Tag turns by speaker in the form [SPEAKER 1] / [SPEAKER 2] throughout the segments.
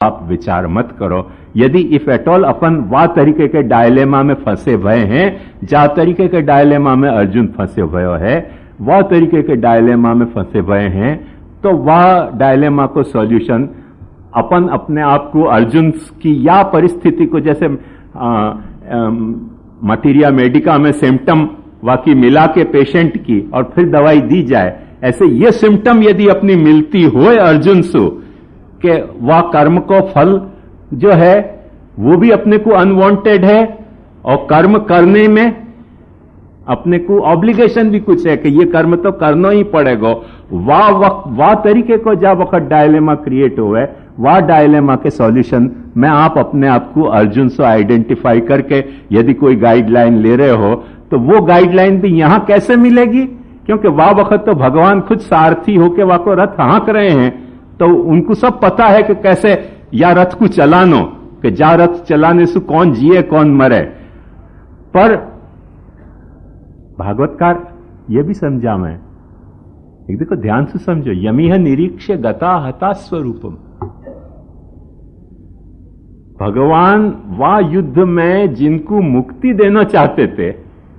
[SPEAKER 1] आप विचार मत करो। यदि इफ एट ऑल अपन वा तरीके के डायलेमा में फंसे हुए हैं, जा तरीके के डायलेमा में अर्जुन फंसे हुए है, वह तरीके के डायलेमा में फंसे हुए हैं, तो वह डायलेमा को सॉल्यूशन अपन अपने आप को अर्जुन की या परिस्थिति को, जैसे मटीरिया मेडिका में सिम्टम वाकी मिला के पेशेंट की और फिर दवाई दी जाए, ऐसे ये सिम्टम यदि अपनी मिलती हो अर्जुन सु कि वह कर्म को फल जो है वो भी अपने को अनवांटेड है और कर्म करने में अपने को ऑब्लिगेशन भी कुछ है कि ये कर्म तो करना ही पड़ेगा। वाह तरीके को जब वक्त डायलेमा क्रिएट हुए, वाह डायलेमा के सॉल्यूशन में आप अपने आप को अर्जुन से आइडेंटिफाई करके यदि कोई गाइडलाइन ले रहे हो तो वो गाइडलाइन भी यहां कैसे मिलेगी, क्योंकि वाह वक्त तो भगवान खुद सारथी होके वाह को रथ हाँक रहे हैं, तो उनको सब पता है कि कैसे या रथ को चलानो, कि जा रथ चलाने से कौन जिए कौन मरे। पर भागवतकार ये भी समझा मैं, एक देखो ध्यान से समझो, यमिह निरीक्ष गता हता स्वरूपम। भगवान वा युद्ध में जिनको मुक्ति देना चाहते थे,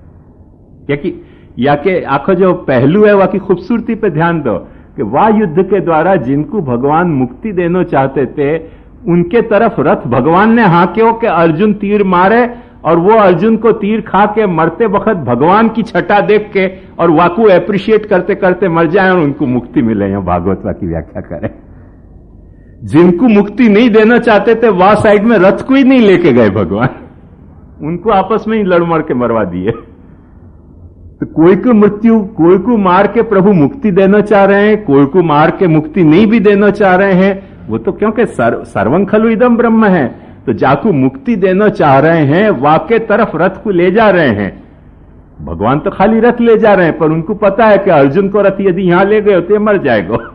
[SPEAKER 1] या कि आखो जो पहलू है वह की खूबसूरती पे ध्यान दो कि वाह युद्ध के द्वारा जिनको भगवान मुक्ति देना चाहते थे उनके तरफ रथ भगवान ने हांके कि अर्जुन तीर मारे, और वो अर्जुन को तीर खा के मरते वक्त भगवान की छटा देख के और वाकू एप्रिशिएट करते करते मर जाए और उनको मुक्ति मिले। यहां भागवत की व्याख्या करें, जिनको मुक्ति नहीं देना चाहते थे वह साइड में रथ को ही नहीं लेके गए भगवान, उनको आपस में ही लड़ मर के मरवा दिए। तो कोई को मृत्यु, कोई को मार के प्रभु मुक्ति देना चाह रहे हैं, कोई को मार के मुक्ति नहीं भी देना चाह रहे हैं, वो तो क्योंकि सर्वं खलु इदम ब्रह्म है, तो जाकू मुक्ति देना चाह रहे हैं वाके तरफ रथ को ले जा रहे हैं। भगवान तो खाली रथ ले जा रहे हैं, पर उनको पता है कि अर्जुन को रथ यदि यहां ले गए होते तो मर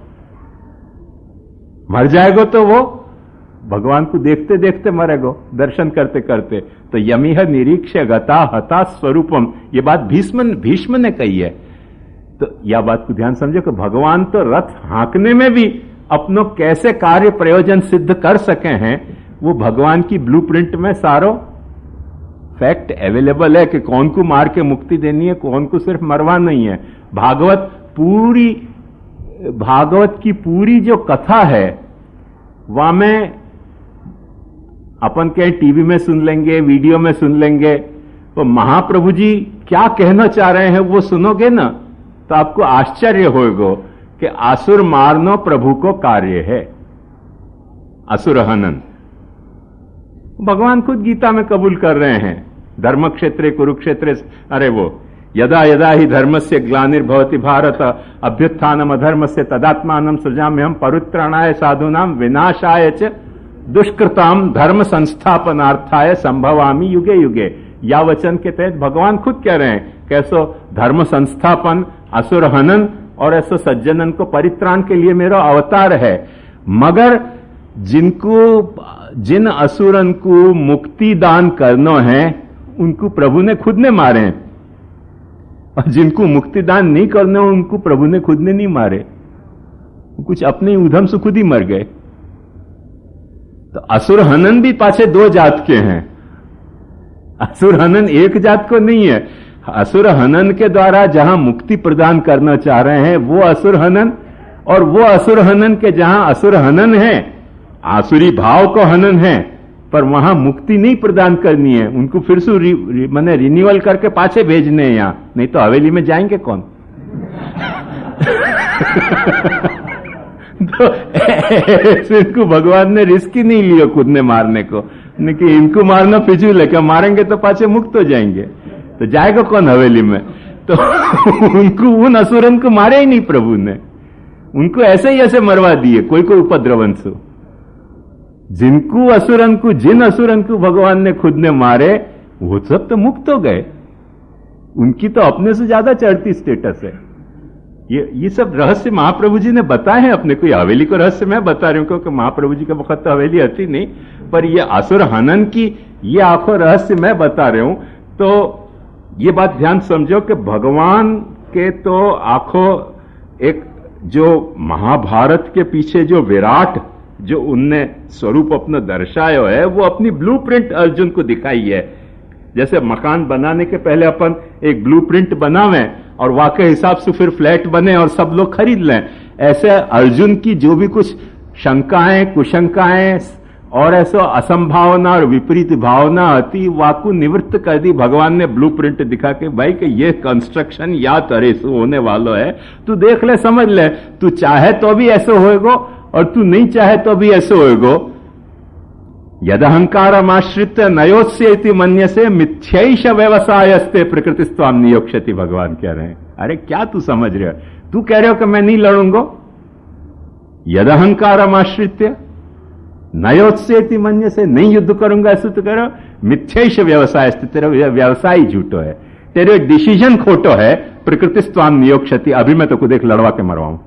[SPEAKER 1] जाएगा, तो वो भगवान को देखते देखते मरेगो, दर्शन करते करते। तो यमिह निरीक्ष गता हता स्वरूपम, ये बात भीष्म ने कही है। तो यह बात को ध्यान समझो कि भगवान तो रथ हाँकने में भी अपनों कैसे कार्य प्रयोजन सिद्ध कर सके हैं, वो भगवान की ब्लूप्रिंट में सारो फैक्ट अवेलेबल है कि कौन को मार के मुक्ति देनी है, कौन को सिर्फ मरवा नहीं है। भागवत की पूरी जो कथा है वहां में अपन के टीवी में सुन लेंगे, वीडियो में सुन लेंगे, तो महाप्रभु जी क्या कहना चाह रहे हैं वो सुनोगे ना तो आपको आश्चर्य होगा कि असुर मारनो प्रभु को कार्य है, असुर हनन। भगवान खुद गीता में कबूल कर रहे हैं, धर्म क्षेत्रे कुरुक्षेत्रे, अरे वो यदा यदा ही धर्मस्य ग्लानिर्भवति भारत अभ्युत्थानम अधर्मस्य तदात्मानं सृजाम्यहं परित्राणाय साधूनां विनाशाय च दुष्कृताम धर्म संस्थापनार्थाय संभवामि युगे युगे। या वचन के तहत भगवान खुद कह रहे हैं कैसो धर्म संस्थापन, असुर हनन और ऐसो सज्जनन को परित्राण के लिए मेरा अवतार है। मगर जिन असुरन को मुक्ति दान करना है उनको प्रभु ने खुद ने मारे हैं, और जिनको मुक्ति दान नहीं करना उनको प्रभु ने खुद ने नहीं मारे, कुछ अपने उधम से खुद ही मर गए। तो असुर हनन भी पाछे दो जात के हैं, असुर हनन एक जात को नहीं है। असुर हनन के द्वारा जहां मुक्ति प्रदान करना चाह रहे हैं वो असुर हनन, और वो असुर हनन के जहां असुर हनन है, आसुरी भाव को हनन है, पर वहां मुक्ति नहीं प्रदान करनी है, उनको फिर से मैंने रिन्यूअल करके पाछे भेजने हैं यहां, नहीं तो हवेली में जाएंगे कौन। तो इनको भगवान ने रिस्क ही नहीं लिया खुद ने मारने को, कि इनको मारना फिजूल है, क्या मारेंगे तो पाछे मुक्त हो जाएंगे, तो जाएगा कौन हवेली में। तो उनको उन असुरन को मारे ही नहीं प्रभु ने, उनको ऐसे ही ऐसे मरवा दिए कोई कोई उपद्रवंश। जिन असुरन को भगवान ने खुद ने मारे वो सब तो मुक्त हो गए, उनकी तो अपने से ज्यादा चढ़ती स्टेटस है। ये सब रहस्य महाप्रभु जी ने बताए हैं अपने को। हवेली को रहस्य मैं बता रही हूं क्योंकि महाप्रभु जी के वक्त तो हवेली आती नहीं, पर ये असुर हनन की ये आखो रहस्य मैं बता रहा हूं। तो ये बात ध्यान समझो कि भगवान के तो आखो एक जो महाभारत के पीछे जो विराट जो उनने स्वरूप अपना दर्शायो है वो अपनी ब्लूप्रिंट अर्जुन को दिखाई है। जैसे मकान बनाने के पहले अपन एक ब्लूप्रिंट बनावें और वाकई हिसाब से फिर फ्लैट बने और सब लोग खरीद लें, ऐसे अर्जुन की जो भी कुछ शंकाएं, कुशंकाएं और ऐसा असंभावना और विपरीत भावना आती, वाकु निवृत्त कर दी भगवान ने ब्लूप्रिंट दिखा के, भाई कि ये कंस्ट्रक्शन या तरह से होने वाला है, तू देख ले, समझ ले, तू चाहे तो भी ऐसे होएगो और तू नहीं चाहे तो भी ऐसे होएगो। यदहंकारमाश्रित नयोत्स्येति मन्य से मिथ्यैष व्यवसायस्ते प्रकृतिस्त्वाम नियोक्ष्यति, भगवान कह रहे हैं। अरे क्या तू समझ रहे हो? तू कह रहे हो कि मैं नहीं लड़ूंगा, यदहंकारमाश्रित नयोत्स्येति मन्य से नहीं युद्ध करूंगा, ऐसे तो कह रहे हो। मिथ्यैष व्यवसाय, तेरा व्यवसाय झूठो है, तेरे डिसीजन खोटो है, प्रकृतिस्त्वाम नियोक्ष्यति, अभी मैं तो को देख लड़वा के मरवाऊं।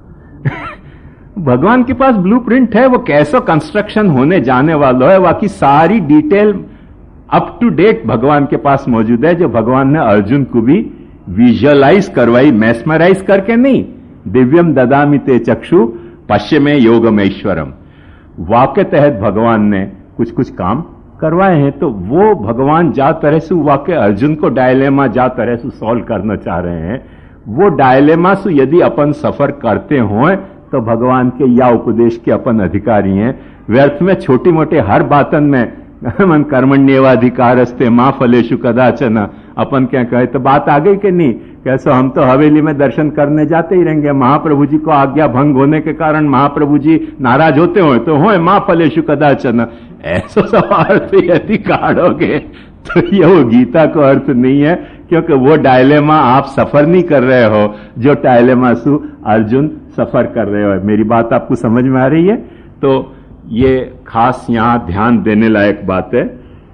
[SPEAKER 1] भगवान के पास ब्लूप्रिंट है, वो कैसा कंस्ट्रक्शन होने जाने वाला है, बाकी सारी डिटेल अप टू डेट भगवान के पास मौजूद है, जो भगवान ने अर्जुन को भी विजुअलाइज करवाई, मैस्मराइज करके नहीं। दिव्यम ददामि ते चक्षु पश्य में योगमेश्वरम, वाक्य तहत भगवान ने कुछ कुछ काम करवाए हैं। तो वो भगवान जा तरह से वाक्य अर्जुन को डायलेमा जा तरह से सॉल्व करना चाह रहे हैं, वो डायलेमा से यदि अपन सफर करते हों तो भगवान के या उपदेश के अपन अधिकारी हैं। व्यर्थ में छोटी मोटी हर बातन में मन कर्मण्येवाधिकारस्ते मां फलेषु कदाचन अपन क्या कहे, तो बात आ गई कि नहीं? कैसे हम तो हवेली में दर्शन करने जाते ही रहेंगे, महाप्रभु जी को आज्ञा भंग होने के कारण महाप्रभु जी नाराज होते हो तो हो मां फलेषु कदाचन, ऐसा सब अर्थ यदि काढ़ोगे तो ये वो गीता को अर्थ नहीं है, क्योंकि वो डायलेमा आप सफर नहीं कर रहे हो जो डायलेमा सु अर्जुन सफर कर रहे हो। मेरी बात आपको समझ में आ रही है? तो ये खास यहां ध्यान देने लायक बात है।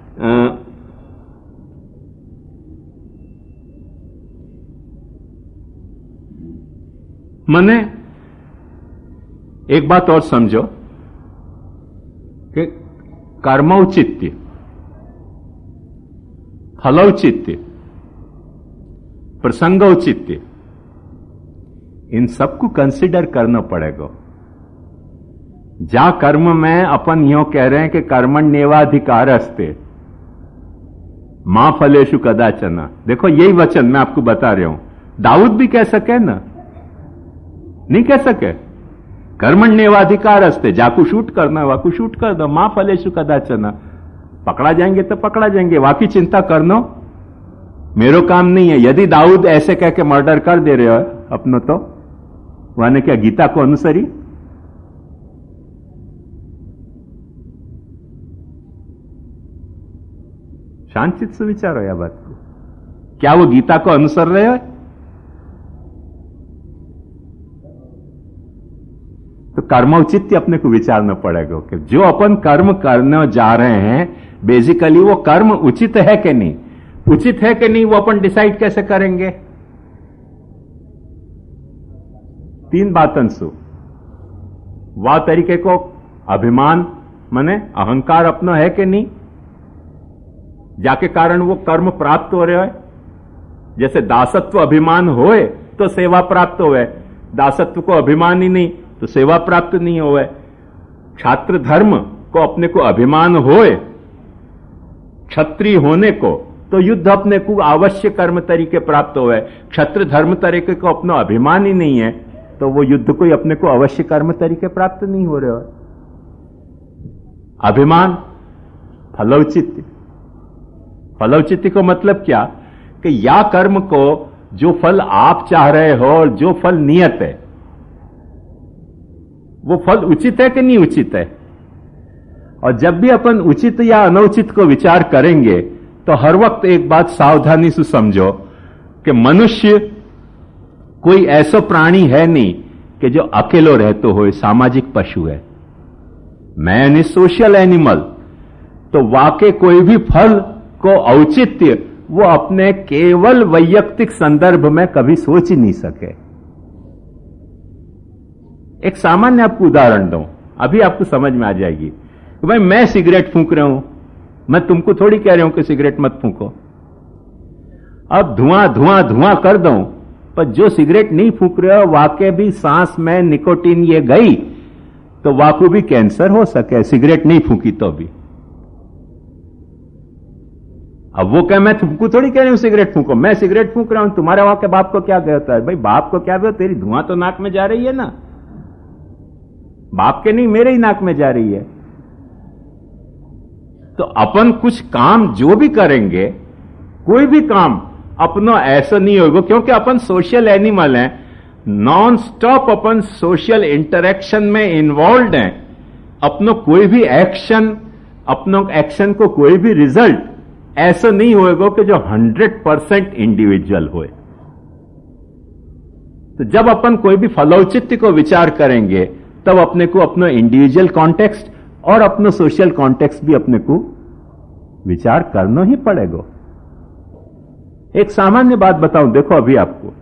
[SPEAKER 1] मने एक बात और समझो कि कर्मौचित्य, फलौचित्य, प्रसंगौचित्य, इन सबको कंसिडर करना पड़ेगा। जा कर्म में अपन यो कह रहे हैं कि कर्मण्येवाधिकारस्ते मां फलेषु कदाचन, देखो यही वचन मैं आपको बता रहा हूं, दाऊद भी कह सके ना, नहीं कह सके? कर्मण्येवाधिकारस्ते, जाकू शूट करना वाकू शूट कर दो, मां फलेषु कदाचन, पकड़ा जाएंगे तो पकड़ा जाएंगे, वाकी चिंता करनो मेरो काम नहीं है। यदि दाऊद ऐसे कह के मर्डर कर दे रहे हो अपनो, तो वहां क्या गीता को अनुसरी? शांतित से विचारो यह बात को, क्या वो गीता को अनुसर रहे हो? तो कर्मौचित्य अपने को विचारना पड़ेगा कि जो अपन कर्म करने जा रहे हैं बेसिकली वो कर्म उचित है कि नहीं, उचित है कि नहीं, वो अपन डिसाइड कैसे करेंगे? तीन बातन सु वह तरीके को अभिमान माने अहंकार अपना है कि नहीं, जाके कारण वो कर्म प्राप्त हो रहे हो। जैसे दासत्व अभिमान होए तो सेवा प्राप्त होवे, दासत्व को अभिमान ही नहीं तो सेवा प्राप्त नहीं होवे। छात्र धर्म को अपने को अभिमान होए, क्षत्रिय होने को, तो युद्ध अपने को अवश्य कर्म तरीके प्राप्त होवे। क्षत्र धर्म तरीके को अपना अभिमान ही नहीं है तो वो युद्ध को अपने को अवश्य कर्म तरीके प्राप्त नहीं हो रहे हो। अभिमान, फलौचित्य, फलौचित्य को मतलब क्या कि या कर्म को जो फल आप चाह रहे हो और जो फल नियत है वो फल उचित है कि नहीं उचित है। और जब भी अपन उचित या अनुचित को विचार करेंगे तो हर वक्त एक बात सावधानी से समझो कि मनुष्य कोई ऐसा प्राणी है नहीं कि जो अकेलो रहते हो, सामाजिक पशु है। Man is social animal. तो वाकई कोई भी फल को औचित्य वो अपने केवल वैयक्तिक संदर्भ में कभी सोच ही नहीं सके। एक सामान्य आपको उदाहरण दूं, अभी आपको समझ में आ जाएगी। भाई मैं सिगरेट फूंक रहा हूं, मैं तुमको थोड़ी कह रहा हूं कि सिगरेट मत फूंको। अब धुआं धुआं धुआं कर दूं, पर जो सिगरेट नहीं फूंक रहे हो वाकई भी सांस में निकोटीन ये गई तो वाकू भी कैंसर हो सके, सिगरेट नहीं फूकी तो भी। अब वो कह मैं तुमको थोड़ी कह रही हूं सिगरेट फूको, मैं सिगरेट फूक रहा हूं, तुम्हारे वहां के बाप को क्या कहता है? भाई बाप को क्या कहता, तेरी धुआं तो नाक में जा रही है ना, बाप के नहीं मेरे ही नाक में जा रही है। तो अपन कुछ काम जो भी करेंगे, कोई भी काम अपना ऐसा नहीं होगा, क्योंकि अपन सोशल एनिमल हैं, नॉन स्टॉप अपन सोशल इंटरेक्शन में इन्वॉल्व हैं। अपनो कोई भी एक्शन, अपनों एक्शन को कोई भी रिजल्ट ऐसा नहीं होएगा कि जो 100% इंडिविजुअल होए। तो जब अपन कोई भी फलौचित्य को विचार करेंगे, तब अपने को अपना इंडिविजुअल कॉन्टेक्स्ट और अपना सोशल कॉन्टेक्स्ट भी अपने को विचार करना ही पड़ेगा। एक सामान्य बात बताऊं, देखो अभी आपको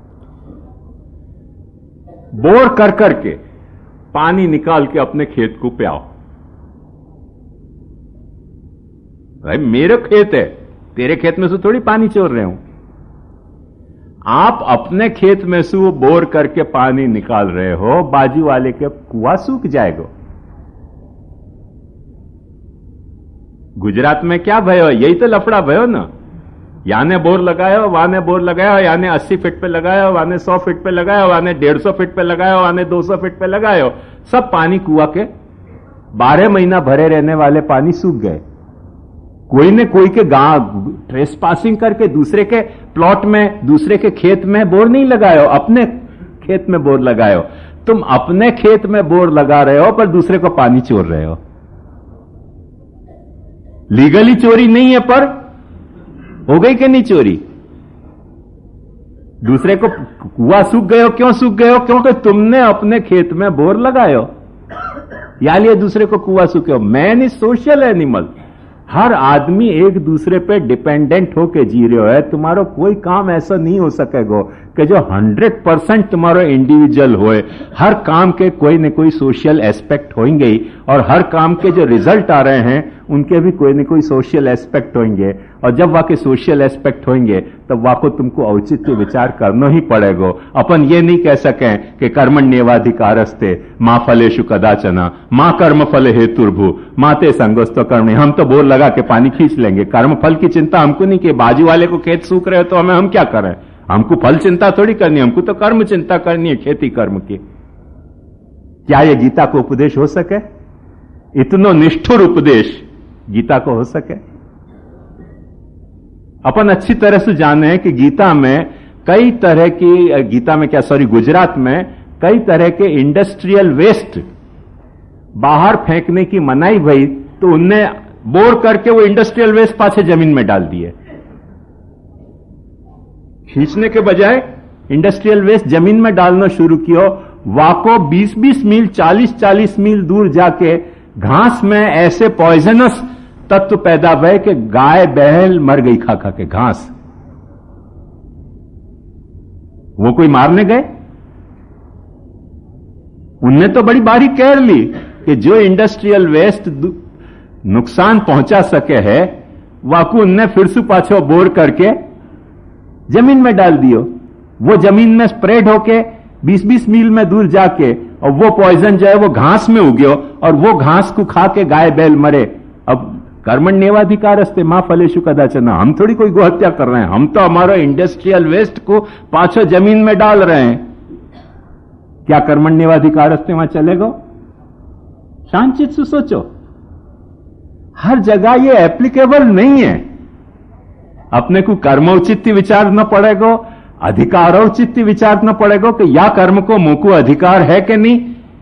[SPEAKER 1] बोर कर करके पानी निकाल के अपने खेत को पियाओ। भाई मेरा खेत है, तेरे खेत में से थोड़ी पानी चोर रहे हूं। आप अपने खेत में से वो बोर करके पानी निकाल रहे हो, बाजू वाले के कुआं सूख जाएगा। गुजरात में क्या भयो, यही तो लफड़ा भयो ना। याने बोर लगायो, वाने बोर लगायो, याने 80 फीट पे लगायो, वाने 100 फीट पे लगायो, वाने 150 फीट पे लगायो, वाने 200 फीट पे लगायो। सब पानी कुआं के 12 महीना भरे रहने वाले पानी सूख गए। कोई ने कोई के गांव ट्रेस पासिंग करके दूसरे के प्लॉट में, दूसरे के खेत में बोर नहीं लगायो, अपने खेत में बोर लगायो। तुम अपने खेत में बोर लगा रहे हो पर दूसरे को पानी चोर रहे हो। लीगली चोरी नहीं है, पर हो गई कि नहीं चोरी? दूसरे को कुआं सूख गए हो, क्यों सूख गए हो? क्योंकि तुमने अपने खेत में बोर लगायो, या लिए दूसरे को कुआं सूखे हो। Man is social animal. हर आदमी एक दूसरे पे डिपेंडेंट होके जी रहे हो है। तुम्हारा कोई काम ऐसा नहीं हो सकेगा कि जो 100% तुम्हारा इंडिविजुअल होए। हर काम के कोई न कोई सोशल एस्पेक्ट होंगे ही, और हर काम के जो रिजल्ट आ रहे हैं उनके भी कोई न कोई सोशल एस्पेक्ट होंगे। और जब वाके सोशल एस्पेक्ट होंगे तब वाको तुमको औचित्य विचार करना ही पड़ेगा। अपन ये नहीं कह सकें कि कर्मण्येवाधिकारस्ते मां फलेषु कदाचन मां कर्म फल हेतुर्भु माते संगोस्तो कर्मणि। हम तो बोर लगा के पानी खींच लेंगे, कर्म फल की चिंता हमको नहीं कि बाजू वाले को खेत सूख रहे हो तो हम क्या करें? हमको फल चिंता थोड़ी करनी, हमको तो कर्म चिंता करनी है, खेती कर्म की। क्या यह गीता को उपदेश हो सके? इतनो निष्ठुर उपदेश गीता को हो सके? अपन अच्छी तरह से जाने कि गीता में कई तरह की, गीता में क्या सॉरी गुजरात में कई तरह के इंडस्ट्रियल वेस्ट बाहर फेंकने की मनाई भई, तो उनने बोर करके वो इंडस्ट्रियल वेस्ट पाछे जमीन में डाल दिए। खींचने के बजाय इंडस्ट्रियल वेस्ट जमीन में डालना शुरू किया। वाको 20-20 मील 40-40 मील दूर जाके घास में ऐसे पॉइजनस तत्व पैदा हुए कि गाय बैल मर गई खा खा के घास। वो कोई मारने गए? उनने तो बड़ी बारीक कह ली कि जो इंडस्ट्रियल वेस्ट नुकसान पहुंचा सके है, वाकू उनने फिर से पाछो बोर करके जमीन में डाल दियो। वो जमीन में स्प्रेड होके 20-20 मील में दूर जाके, और वो पॉइजन जो है वो घास में उग्यो, और वो घास को खा के गाय बैल मरे। अब कर्मण्येवाधिकारस्ते मां फलेषु कदाचन, हम थोड़ी कोई गोहत्या कर रहे हैं, हम तो हमारा इंडस्ट्रियल वेस्ट को पाछो जमीन में डाल रहे हैं। क्या कर्मण्येवाधिकारस्ते वहां चलेगा? शांत से सोचो, हर जगह ये एप्लीकेबल नहीं है। अपने को कर्मौचित्य विचारना पड़ेगा, अधिकारौचित्य विचारना पड़ेगा कि या कर्म को मुंह को अधिकार है कि नहीं।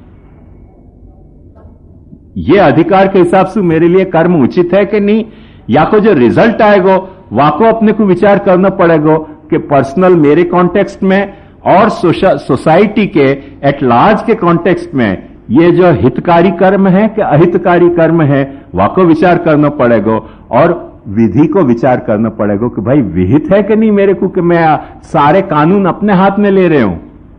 [SPEAKER 1] ये अधिकार के हिसाब से मेरे लिए कर्म उचित है कि नहीं, या को जो रिजल्ट आएगा वाको अपने को विचार करना पड़ेगा कि पर्सनल मेरे कॉन्टेक्स्ट में और सोसाइटी के एट लार्ज के कॉन्टेक्स्ट में ये जो हितकारी कर्म है कि अहितकारी कर्म है, वाको विचार करना पड़ेगा। और विधि को विचार करना पड़ेगा कि भाई विहित है कि नहीं मेरे को, कि मैं सारे कानून अपने हाथ में ले रहे हूं।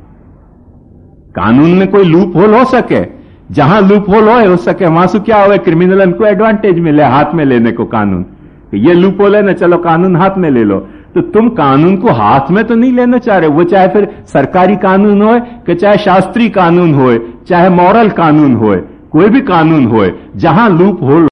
[SPEAKER 1] कानून में कोई लूप होल हो सके, जहां लूप होल हो सके वहां से क्या हो, क्रिमिनल को एडवांटेज मिले हाथ में लेने को कानून। ये लूप होल है ना, चलो कानून हाथ में ले लो। तो तुम कानून को हाथ में तो नहीं लेना चाह रहे, वो चाहे फिर सरकारी कानून होए कि चाहे शास्त्रीय कानून होए, चाहे मॉरल कानून होए, कोई भी कानून होए, जहां लूप होल